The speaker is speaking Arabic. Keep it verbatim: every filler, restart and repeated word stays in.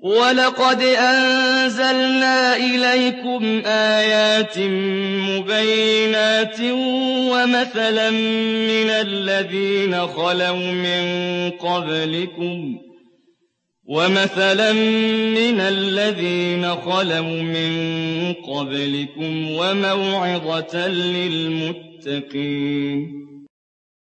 وَلَقَدْ أَنزَلْنَا إِلَيْكُمْ آيَاتٍ مُّبَيِّنَاتٍ وَمَثَلًا مِّنَ الَّذِينَ خَلَوْا مِن قَبْلِكُمْ وَمَثَلًا مِّنَ الَّذِينَ خَلَوْا مِن قَبْلِكُمْ وَمَوْعِظَةً لِّلْمُتَّقِينَ